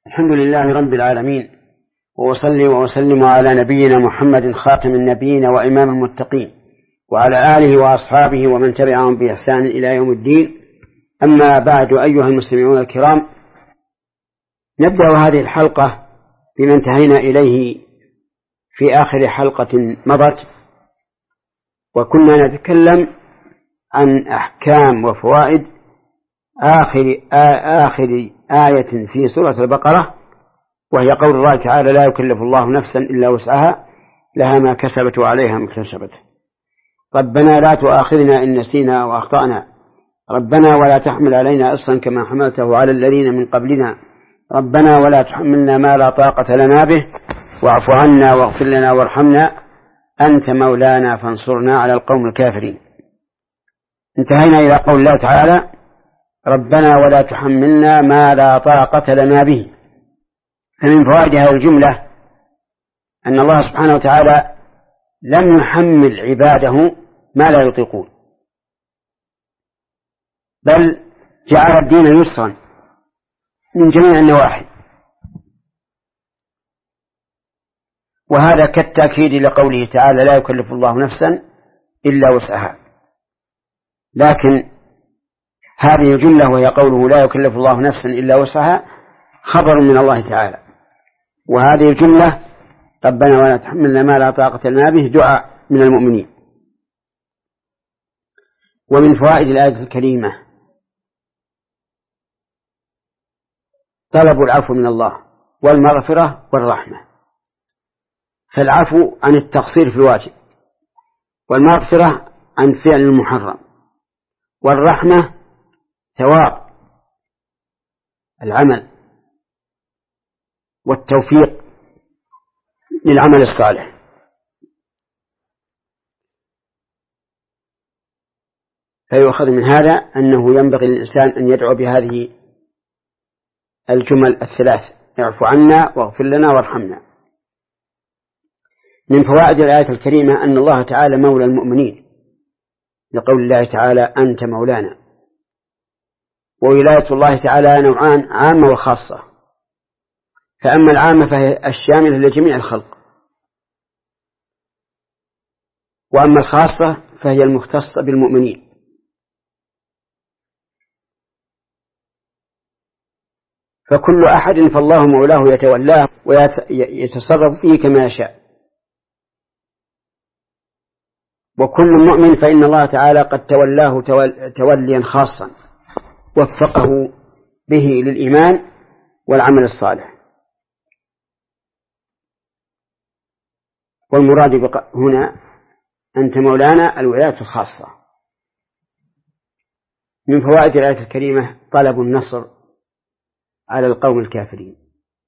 الحمد لله رب العالمين، وأصلي وأسلم على نبينا محمد خاتم النبيين وإمام المتقين، وعلى آله وأصحابه ومن تبعهم بإحسان إلى يوم الدين. أما بعد، أيها المستمعون الكرام، نبدأ هذه الحلقة بما انتهينا إليه في آخر حلقة مضت، وكنا نتكلم عن أحكام وفوائد آخر آية في سورة البقرة، وهي قول الله تعالى: لا يكلف الله نفسا إلا وسعها لها ما كسبت وعليها ما اكتسبت. ربنا لا تؤاخذنا إن نسينا أو أخطأنا، ربنا ولا تحمل علينا إصرا كما حملته على الذين من قبلنا، ربنا ولا تحملنا ما لا طاقة لنا به، واعف عنا واغفر لنا وارحمنا أنت مولانا فانصرنا على القوم الكافرين. انتهينا إلى قول الله تعالى: ربنا ولا تحملنا ما لا طاقة لنا به. فمن فوائد هذه الجملة أن الله سبحانه وتعالى لم يحمل عباده ما لا يطيقون، بل جعل الدين يسرا من جميع النواحي، وهذا كالتأكيد لقوله تعالى: لا يكلف الله نفسا إلا وسعها. لكن هذه الجملة وهي قوله لا يكلف الله نفسا إلا وسعها خبر من الله تعالى، وهذه الجملة ربنا ولا تحملنا ما لا طاقة لنا به دعاء من المؤمنين. ومن فوائد الآية الكريمة طلب العفو من الله والمغفرة والرحمة. فالعفو عن التقصير في الواجب، والمغفرة عن فعل المحرم، والرحمة ثواب العمل والتوفيق للعمل الصالح. فيؤخذ من هذا أنه ينبغي للإنسان أن يدعو بهذه الجمل الثلاث: اعفو عنا واغفر لنا وارحمنا. من فوائد الآية الكريمة أن الله تعالى مولى المؤمنين، لقول الله تعالى: أنت مولانا. وولاية الله تعالى نوعان: عامة وخاصة. فأما العامة فهي الشاملة لجميع الخلق، وأما الخاصة فهي المختصة بالمؤمنين. فكل أحد فالله مولاه يتولاه ويتصرف فيه كما يشاء، وكل مؤمن فإن الله تعالى قد تولاه توليا خاصا وفقه به للإيمان والعمل الصالح. والمراد هنا أنت مولانا الولاية الخاصة. من فوائد الآية الكريمة طلب النصر على القوم الكافرين،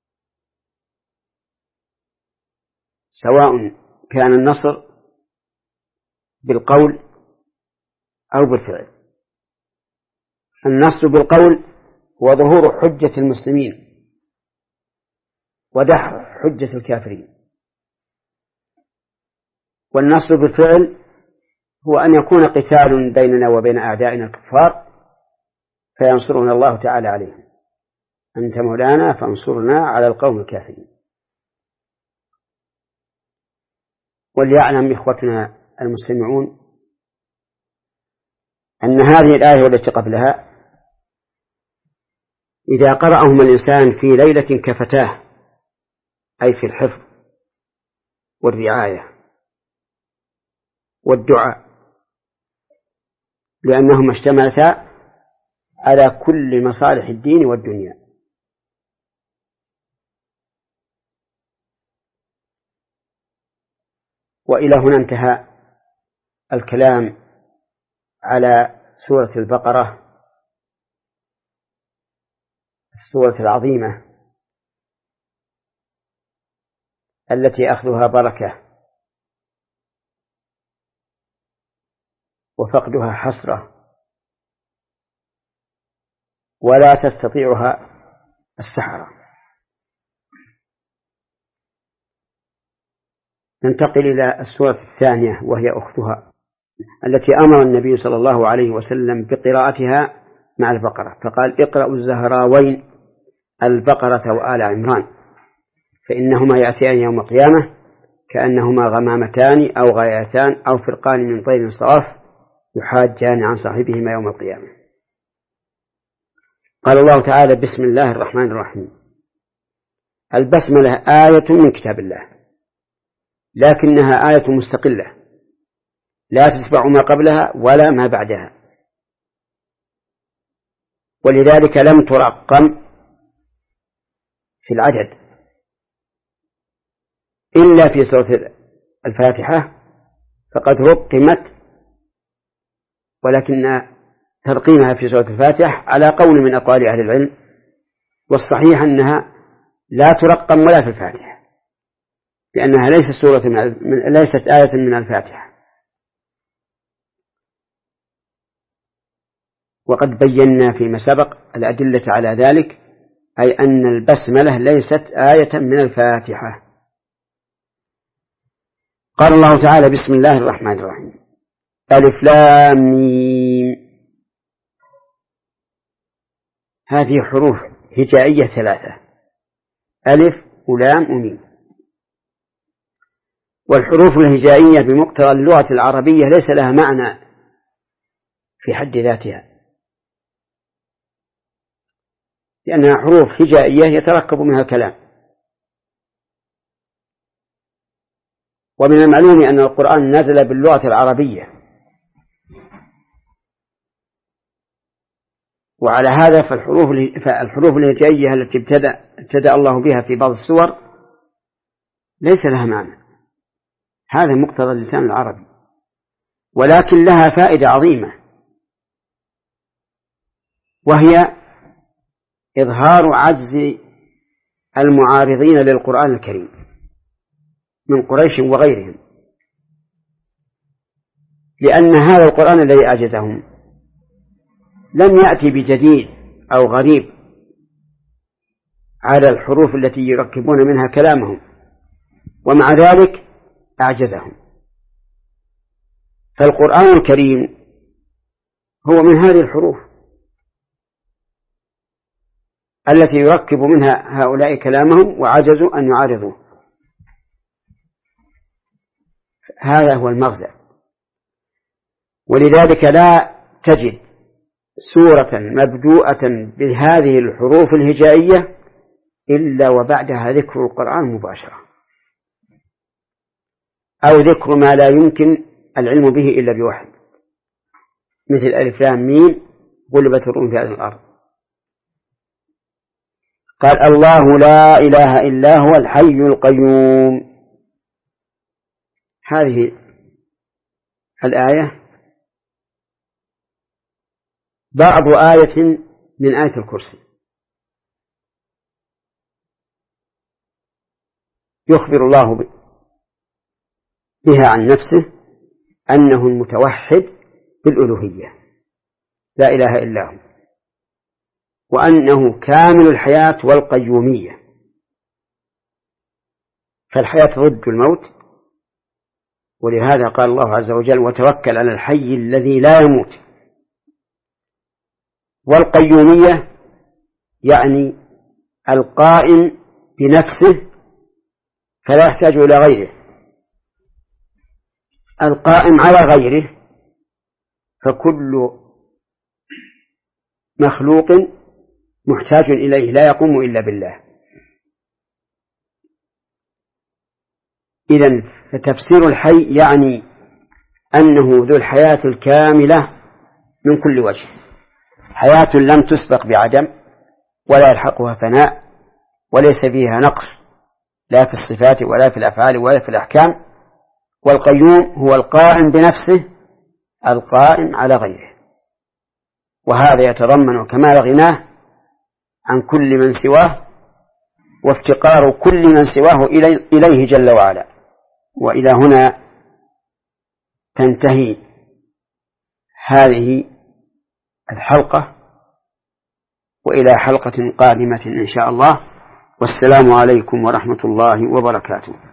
سواء كان النصر بالقول أو بالفعل. النصر بالقول هو ظهور حجة المسلمين ودحر حجة الكافرين، والنصر بالفعل هو أن يكون قتال بيننا وبين أعدائنا الكفار فينصرنا الله تعالى عليهم. أنت مولانا فانصرنا على القوم الكافرين. وليعلم إخوتنا المستمعون أن هذه الآية والتي قبلها إذا قرأهما الإنسان في ليلة كفتاه، أي في الحفظ والرعاية والدعاء، لأنهما اشتملتا على كل مصالح الدين والدنيا. وإلى هنا انتهى الكلام على سورة البقرة، السورة العظيمة التي أخذها بركة وفقدها حسرة، ولا تستطيعها السحرة. ننتقل إلى السورة الثانية وهي أختها، التي أمر النبي صلى الله عليه وسلم بقراءتها مع البقرة، فقال: اقرأوا الزهراوين البقرة وآل عمران، فإنهما يأتيان يوم القيامة كأنهما غمامتان أو غايتان أو فرقان من طير صواف يحاجان عن صاحبهما يوم القيامة. قال الله تعالى: بسم الله الرحمن الرحيم. البسملة آية من كتاب الله، لكنها آية مستقلة لا تتبع ما قبلها ولا ما بعدها، ولذلك لم ترقم في العدد إلا في سورة الفاتحة فقد رقمت، ولكن ترقيمها في سورة الفاتحة على قول من أقوال أهل العلم، والصحيح أنها لا ترقم ولا في الفاتحة، لأنها ليست آية من الفاتحة. وقد بينا فيما سبق الأدلة على ذلك، أي أن البسملة ليست آية من الفاتحة. قال الله تعالى: بسم الله الرحمن الرحيم. ألف لام ميم. هذه حروف هجائية 3: ألف ولام وميم. والحروف الهجائية بمقتضى اللغة العربية ليس لها معنى في حد ذاتها، لأنها حروف هجائية يتركب منها الكلام. ومن المعلوم أن القرآن نزل باللغة العربية، وعلى هذا فالحروف الهجائية التي ابتدأ الله بها في بعض السور ليس لها معنى، هذا مقتضى اللسان العربي، ولكن لها فائدة عظيمة، وهي إظهار عجز المعارضين للقرآن الكريم من قريش وغيرهم، لأن هذا القرآن الذي أعجزهم لم يأتي بجديد أو غريب على الحروف التي يركبون منها كلامهم، ومع ذلك أعجزهم. فالقرآن الكريم هو من هذه الحروف التي يركب منها هؤلاء كلامهم وعجزوا أن يعارضوه. هذا هو المغزى. ولذلك لا تجد سورة مبدوءة بهذه الحروف الهجائية إلا وبعدها ذكر القرآن مباشرة، أو ذكر ما لا يمكن العلم به إلا بوحي، مثل ألف لام ميم غلبت الروم في هذه الأرض. قال: الله لا إله إلا هو الحي القيوم. هذه الآية بعض آية من آية الكرسي، يخبر الله بها عن نفسه أنه المتوحد بالألوهية لا إله إلا هو، وأنه كامل الحياة والقيومية، فالحياة ضد الموت، ولهذا قال الله عز وجل: وتوكل على الحي الذي لا يموت. والقيومية يعني القائم بنفسه فلا يحتاج إلى غيره، القائم على غيره، فكل مخلوق محتاج إليه لا يقوم إلا بالله. إذن فتفسير الحي يعني أنه ذو الحياة الكاملة من كل وجه، حياة لم تسبق بعدم ولا يلحقها فناء، وليس فيها نقص لا في الصفات ولا في الأفعال ولا في الأحكام. والقيوم هو القائم بنفسه القائم على غيره، وهذا يتضمن كمال غناه عن كل من سواه وافتقار كل من سواه إليه جل وعلا. وإلى هنا تنتهي هذه الحلقة، وإلى حلقة قادمة إن شاء الله، والسلام عليكم ورحمة الله وبركاته.